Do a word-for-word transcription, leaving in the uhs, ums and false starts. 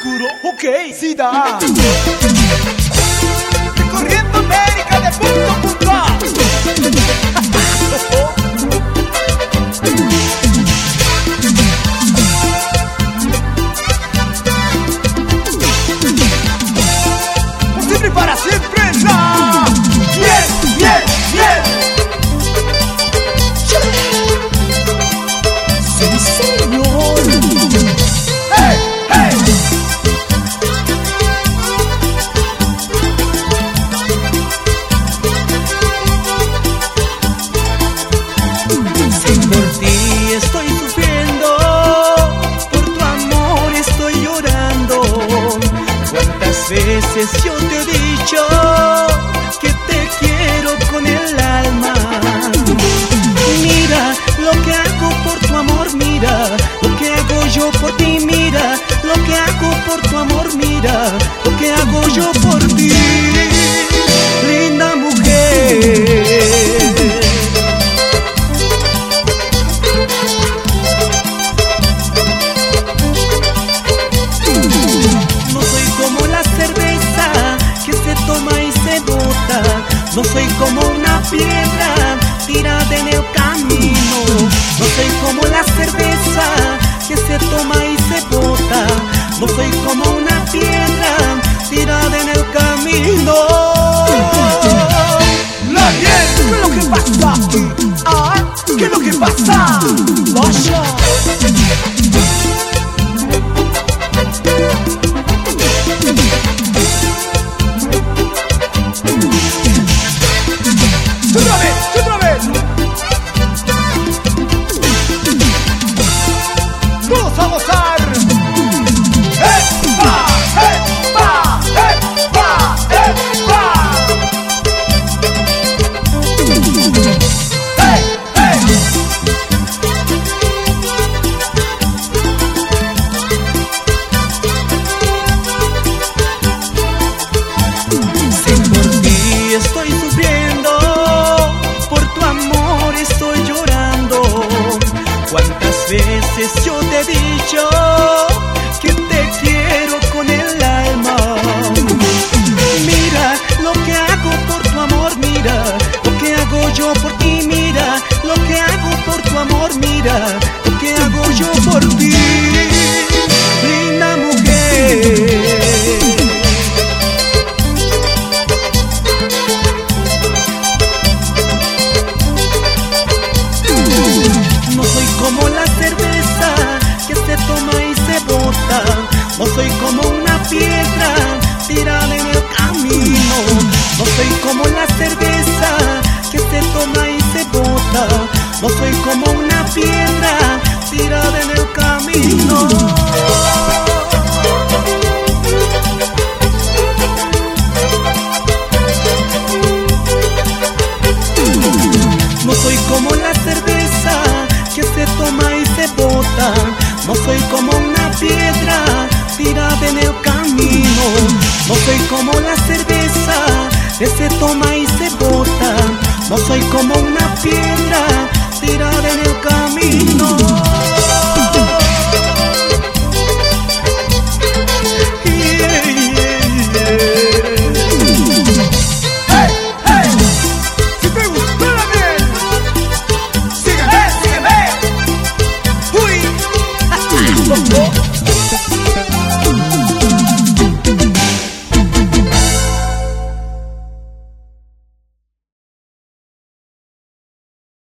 ¿Seguro? Ok, sí da. Recorriendo América de punto a punto. Por siempre y para siempre la bien, bien, bien. Sí, señor. Hey, hey. Si por ti estoy sufriendo, por tu amor estoy llorando. ¿Cuántas veces yo te he dicho que te quiero con el alma? Mira lo que hago por tu amor, mira lo que hago yo por ti, mira lo que hago por tu amor, mira lo que hago yo por ti, linda mujer. No soy como la cerveza que se toma y se bota, no soy como una piedra tirada en el camino, no soy como la cerveza que se toma y se bota, no soy como una piedra tirada en el camino. La bien, ¿qué es lo que pasa aquí? Ah, ¿qué es lo que pasa? Vaya. ¡Otra vez! ¡Otra vez! ¡Todos a gozar! ¡Epa! ¡Epa! ¡Epa! ¡Epa! ¡Hey! ¡Hey! Si por ti estoy sufriendo, por tu amor estoy llorando. ¿Cuántas veces yo te he dicho que te quiero con el alma? Mira lo que hago por tu amor, mira lo que hago yo por ti, mira lo que hago por tu amor, mira lo que hago yo por ti, linda mujer. No soy como la cerveza que se toma y se bota, no soy como una piedra tirada en el camino, no soy como la cerveza que se toma y se bota, no soy como una piedra tirada en el camino. No soy como la cerveza que se toma y se bota, no soy como una piedra tirada en el camino, no soy como la cerveza que se toma y se bota, no soy como una piedra tirada en el camino.